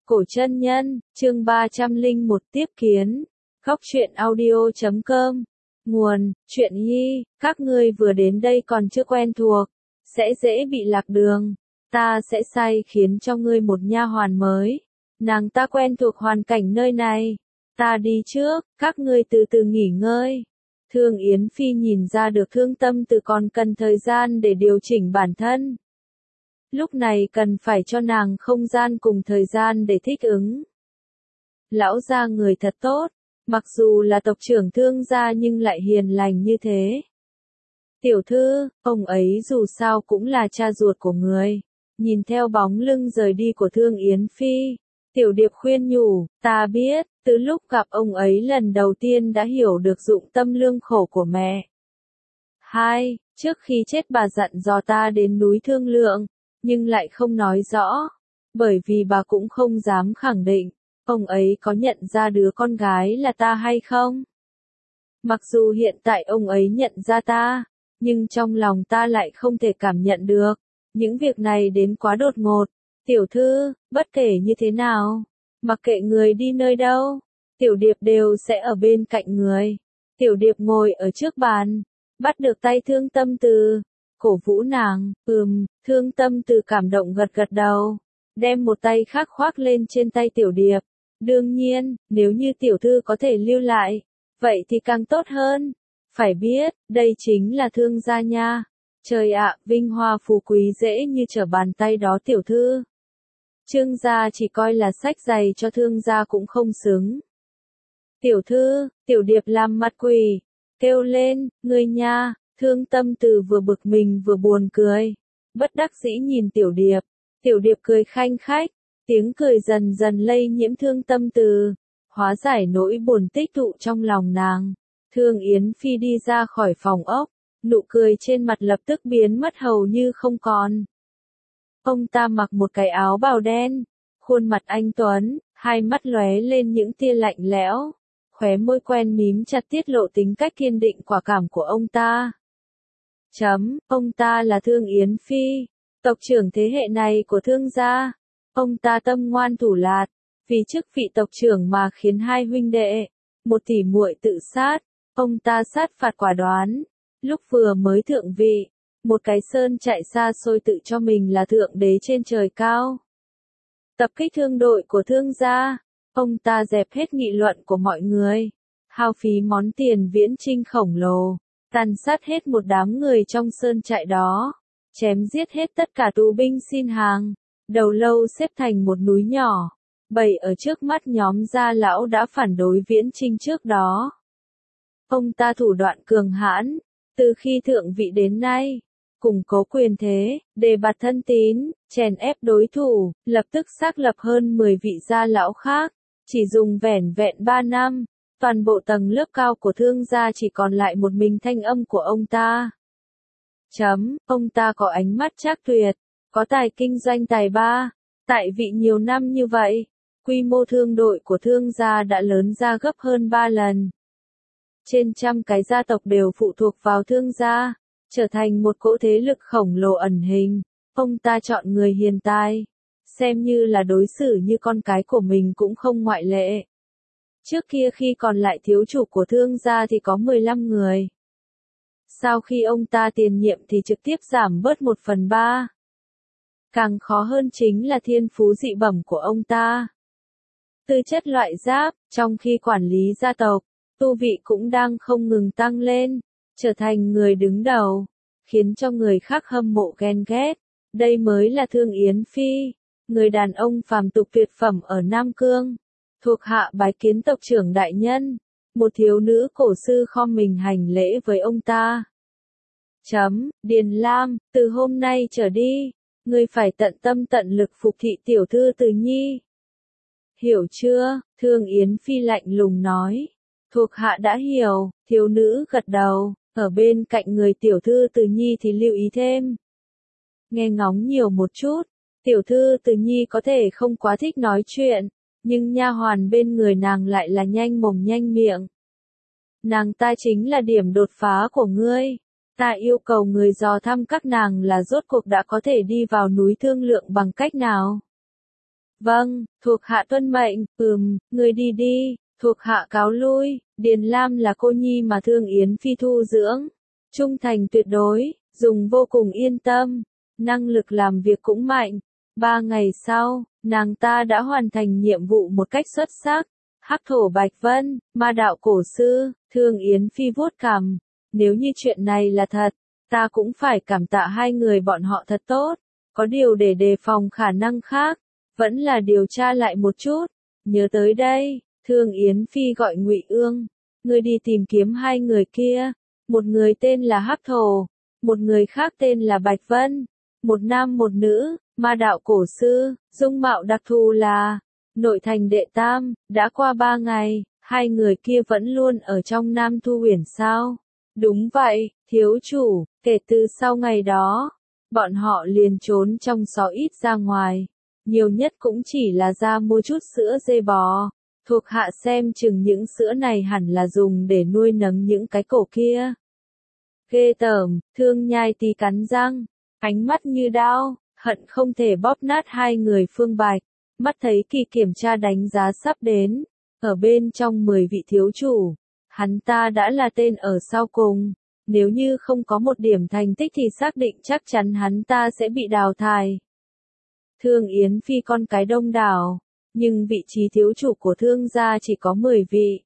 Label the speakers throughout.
Speaker 1: Cổ chân nhân, chương 301 tiếp kiến. Góc truyện audio.com. Nguồn, truyện Hy, các ngươi vừa đến đây còn chưa quen thuộc, sẽ dễ bị lạc đường. Ta sẽ sai khiến cho ngươi một nha hoàn mới. Nàng ta quen thuộc hoàn cảnh nơi này. Ta đi trước, các ngươi từ từ nghỉ ngơi. Thương Yến Phi nhìn ra được Thương Tâm Từ còn cần thời gian để điều chỉnh bản thân. Lúc này cần phải cho nàng không gian cùng thời gian để thích ứng. Lão gia người thật tốt, mặc dù là tộc trưởng Thương gia nhưng lại hiền lành như thế. Tiểu thư, ông ấy dù sao cũng là cha ruột của người. Nhìn theo bóng lưng rời đi của Thương Yến Phi, Tiểu Điệp khuyên nhủ, ta biết, từ lúc gặp ông ấy lần đầu tiên đã hiểu được dụng tâm lương khổ của mẹ. Trước khi chết bà dặn dò ta đến núi thương lượng, nhưng lại không nói rõ, bởi vì bà cũng không dám khẳng định, ông ấy có nhận ra đứa con gái là ta hay không. Mặc dù hiện tại ông ấy nhận ra ta, nhưng trong lòng ta lại không thể cảm nhận được, những việc này đến quá đột ngột. Tiểu thư, bất kể như thế nào, mặc kệ người đi nơi đâu, Tiểu Điệp đều sẽ ở bên cạnh người. Tiểu Điệp ngồi ở trước bàn, bắt được tay Thương Tâm Từ, cổ vũ nàng. Thương Tâm Từ cảm động gật gật đầu, đem một tay khác khoác lên trên tay Tiểu Điệp. Đương nhiên, nếu như tiểu thư có thể lưu lại, vậy thì càng tốt hơn. Phải biết, đây chính là Thương gia nha. Trời ạ, vinh hoa phú quý dễ như trở bàn tay đó tiểu thư. Trương gia chỉ coi là sách giày cho Thương gia cũng không xứng. Tiểu thư, Tiểu Điệp làm mặt quỷ, kêu lên, ngươi nha. Thương Tâm Từ vừa bực mình vừa buồn cười, bất đắc dĩ nhìn Tiểu Điệp. Tiểu Điệp cười khanh khách, tiếng cười dần dần lây nhiễm Thương Tâm Từ, hóa giải nỗi buồn tích tụ trong lòng nàng. Thương Yến Phi đi ra khỏi phòng ốc, nụ cười trên mặt lập tức biến mất hầu như không còn. Ông ta mặc một cái áo bào đen, khuôn mặt anh tuấn, hai mắt lóe lên những tia lạnh lẽo, khóe môi quen mím chặt tiết lộ tính cách kiên định quả cảm của ông ta. Ông ta là Thương Yến Phi, tộc trưởng thế hệ này của Thương gia. Ông ta tâm ngoan thủ lạt, vì chức vị tộc trưởng mà khiến hai huynh đệ, một tỷ muội tự sát. Ông ta sát phạt quả đoán, lúc vừa mới thượng vị, một cái sơn chạy xa xôi tự cho mình là thượng đế trên trời cao. Tập kích thương đội của Thương gia, ông ta dẹp hết nghị luận của mọi người, hao phí món tiền viễn chinh khổng lồ, tàn sát hết một đám người trong sơn trại đó, chém giết hết tất cả tù binh xin hàng, đầu lâu xếp thành một núi nhỏ, bày ở trước mắt nhóm gia lão đã phản đối viễn chinh trước đó. Ông ta thủ đoạn cường hãn, từ khi thượng vị đến nay, củng cố quyền thế, đề bạt thân tín, chèn ép đối thủ, lập tức xác lập hơn 10 vị gia lão khác, chỉ dùng vẻn vẹn 3 năm, toàn bộ tầng lớp cao của Thương gia chỉ còn lại một mình thanh âm của ông ta. Ông ta có ánh mắt trác tuyệt, có tài kinh doanh tài ba, tại vị nhiều năm như vậy, quy mô thương đội của Thương gia đã lớn ra gấp hơn 3 lần. Trên trăm cái gia tộc đều phụ thuộc vào Thương gia, trở thành một cỗ thế lực khổng lồ ẩn hình. Ông ta chọn người hiền tài, xem như là đối xử như con cái của mình cũng không ngoại lệ. Trước kia khi còn lại thiếu chủ của Thương gia thì có 15 người. Sau khi ông ta tiền nhiệm thì trực tiếp giảm bớt 1/3. Càng khó hơn chính là thiên phú dị bẩm của ông ta. Tư chất loại giáp, trong khi quản lý gia tộc, tu vị cũng đang không ngừng tăng lên, trở thành người đứng đầu, khiến cho người khác hâm mộ ghen ghét. Đây mới là Thương Yến Phi, người đàn ông phàm tục tuyệt phẩm ở Nam Cương. Thuộc hạ bái kiến tộc trưởng đại nhân. Một thiếu nữ cổ sư khom mình hành lễ với ông ta. Điền Lam, từ hôm nay trở đi, ngươi phải tận tâm tận lực phục thị tiểu thư Từ Nhi. Hiểu chưa? Thương Yến Phi lạnh lùng nói. Thuộc hạ đã hiểu, thiếu nữ gật đầu, ở bên cạnh người tiểu thư Từ Nhi thì lưu ý thêm. Nghe ngóng nhiều một chút, tiểu thư Từ Nhi có thể không quá thích nói chuyện, nhưng nha hoàn bên người nàng lại là nhanh mồm nhanh miệng. Nàng ta chính là điểm đột phá của ngươi. Ta yêu cầu người dò thăm các nàng là rốt cuộc đã có thể đi vào núi thương lượng bằng cách nào. Vâng, thuộc hạ tuân mệnh. Người đi đi, thuộc hạ cáo lui. Điền Lam là cô nhi mà Thương Yến Phi thu dưỡng, trung thành tuyệt đối, dùng vô cùng yên tâm, năng lực làm việc cũng mạnh. 3 ngày sau, nàng ta đã hoàn thành nhiệm vụ một cách xuất sắc. Hắc thổ Bạch Vân, ma đạo cổ sư. Thương Yến Phi vuốt cằm. Nếu như chuyện này là thật, ta cũng phải cảm tạ hai người bọn họ thật tốt. Có điều để đề phòng khả năng khác, vẫn là điều tra lại một chút. Nhớ tới đây, Thương Yến Phi gọi Ngụy Ương. Ngươi đi tìm kiếm hai người kia. Một người tên là Hắc thổ, một người khác tên là Bạch Vân. Một nam một nữ, ma đạo cổ sư, dung mạo đặc thù là nội thành đệ tam. Đã qua 3 ngày, hai người kia vẫn luôn ở trong Nam Thu Huyền sao? Đúng vậy, thiếu chủ, kể từ sau ngày đó, bọn họ liền trốn trong xó ít ra ngoài. Nhiều nhất cũng chỉ là ra mua chút sữa dê bò. Thuộc hạ xem chừng những sữa này hẳn là dùng để nuôi nấng những cái cổ kia. Ghê tởm, Thương Nhai Tý cắn răng, ánh mắt như đao, hận không thể bóp nát hai người Phương Bạch. Mắt thấy kỳ kiểm tra đánh giá sắp đến, ở bên trong 10 vị thiếu chủ, hắn ta đã là tên ở sau cùng. Nếu như không có một điểm thành tích thì xác định chắc chắn hắn ta sẽ bị đào thải. Thương Yến Phi con cái đông đảo, nhưng vị trí thiếu chủ của Thương gia chỉ có 10 vị.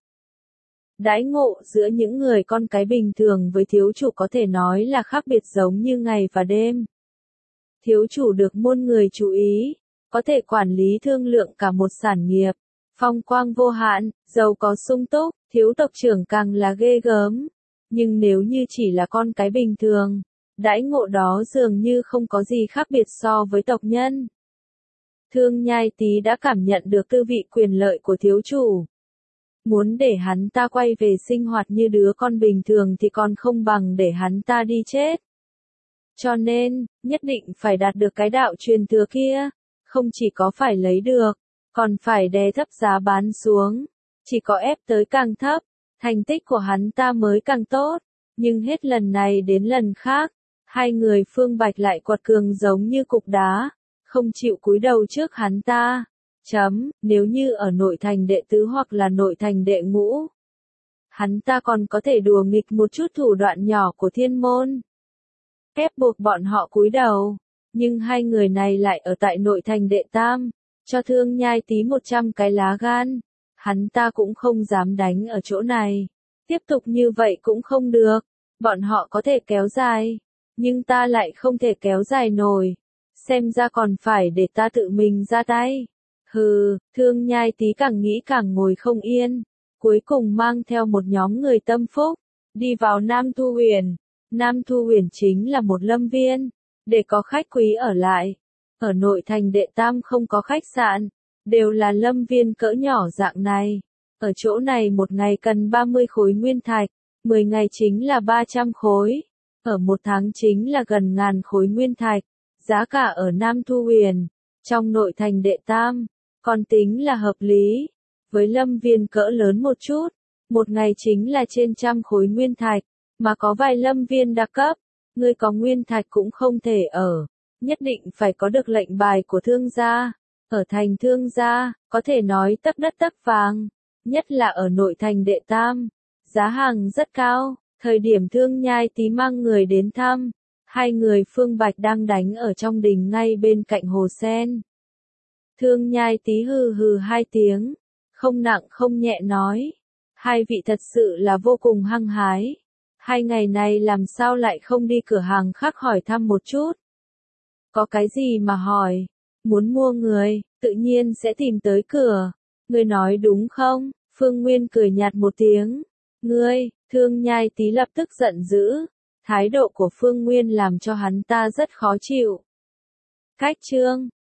Speaker 1: Đãi ngộ giữa những người con cái bình thường với thiếu chủ có thể nói là khác biệt giống như ngày và đêm. Thiếu chủ được muôn người chú ý, có thể quản lý thương lượng cả một sản nghiệp, phong quang vô hạn, giàu có sung túc. Thiếu tộc trưởng càng là ghê gớm. Nhưng nếu như chỉ là con cái bình thường, đãi ngộ đó dường như không có gì khác biệt so với tộc nhân. Thương Nhai Tý đã cảm nhận được tư vị quyền lợi của thiếu chủ. Muốn để hắn ta quay về sinh hoạt như đứa con bình thường thì còn không bằng để hắn ta đi chết. Cho nên, nhất định phải đạt được cái đạo truyền thừa kia. Không chỉ có phải lấy được, còn phải đè thấp giá bán xuống. Chỉ có ép tới càng thấp, thành tích của hắn ta mới càng tốt. Nhưng hết lần này đến lần khác, hai người Phương Bạch lại quật cường giống như cục đá, không chịu cúi đầu trước hắn ta. Nếu như ở nội thành đệ tứ hoặc là nội thành đệ ngũ, hắn ta còn có thể đùa nghịch một chút thủ đoạn nhỏ của thiên môn, ép buộc bọn họ cúi đầu. Nhưng hai người này lại ở tại nội thành đệ tam, cho Thương Nhai Tý 100 cái lá gan. Hắn ta cũng không dám đánh ở chỗ này. Tiếp tục như vậy cũng không được. Bọn họ có thể kéo dài, nhưng ta lại không thể kéo dài nổi. Xem ra còn phải để ta tự mình ra tay. Thương Nhai Tý càng nghĩ càng ngồi không yên. Cuối cùng mang theo một nhóm người tâm phúc, đi vào Nam Thu Huyền. Nam Thu Huyền chính là một lâm viên, để có khách quý ở lại. Ở nội thành đệ tam không có khách sạn, đều là lâm viên cỡ nhỏ dạng này. Ở chỗ này một ngày cần 30 khối nguyên thạch, 10 ngày chính là 300 khối. Ở một tháng chính là gần 1000 khối nguyên thạch. Giá cả ở Nam Thu Huyền, trong nội thành đệ tam, còn tính là hợp lý. Với lâm viên cỡ lớn một chút, một ngày chính là trên 100 khối nguyên thạch. Mà có vài lâm viên đa cấp, người có nguyên thạch cũng không thể ở. Nhất định phải có được lệnh bài của thương gia. Ở thành thương gia, có thể nói tấp đất tấp vàng. Nhất là ở nội thành đệ tam, giá hàng rất cao. Thời điểm Thương Nhai Tý mang người đến thăm, hai người Phương Bạch đang đánh ở trong đình ngay bên cạnh hồ sen. Thương Nhai Tý hừ hừ hai tiếng, không nặng không nhẹ nói. Hai vị thật sự là vô cùng hăng hái. 2 ngày này làm sao lại không đi cửa hàng khác hỏi thăm một chút? Có cái gì mà hỏi? Muốn mua người, tự nhiên sẽ tìm tới cửa. Ngươi nói đúng không? Phương Nguyên cười nhạt một tiếng. Ngươi, Thương Nhai Tý lập tức giận dữ. Thái độ của Phương Nguyên làm cho hắn ta rất khó chịu. Cách chương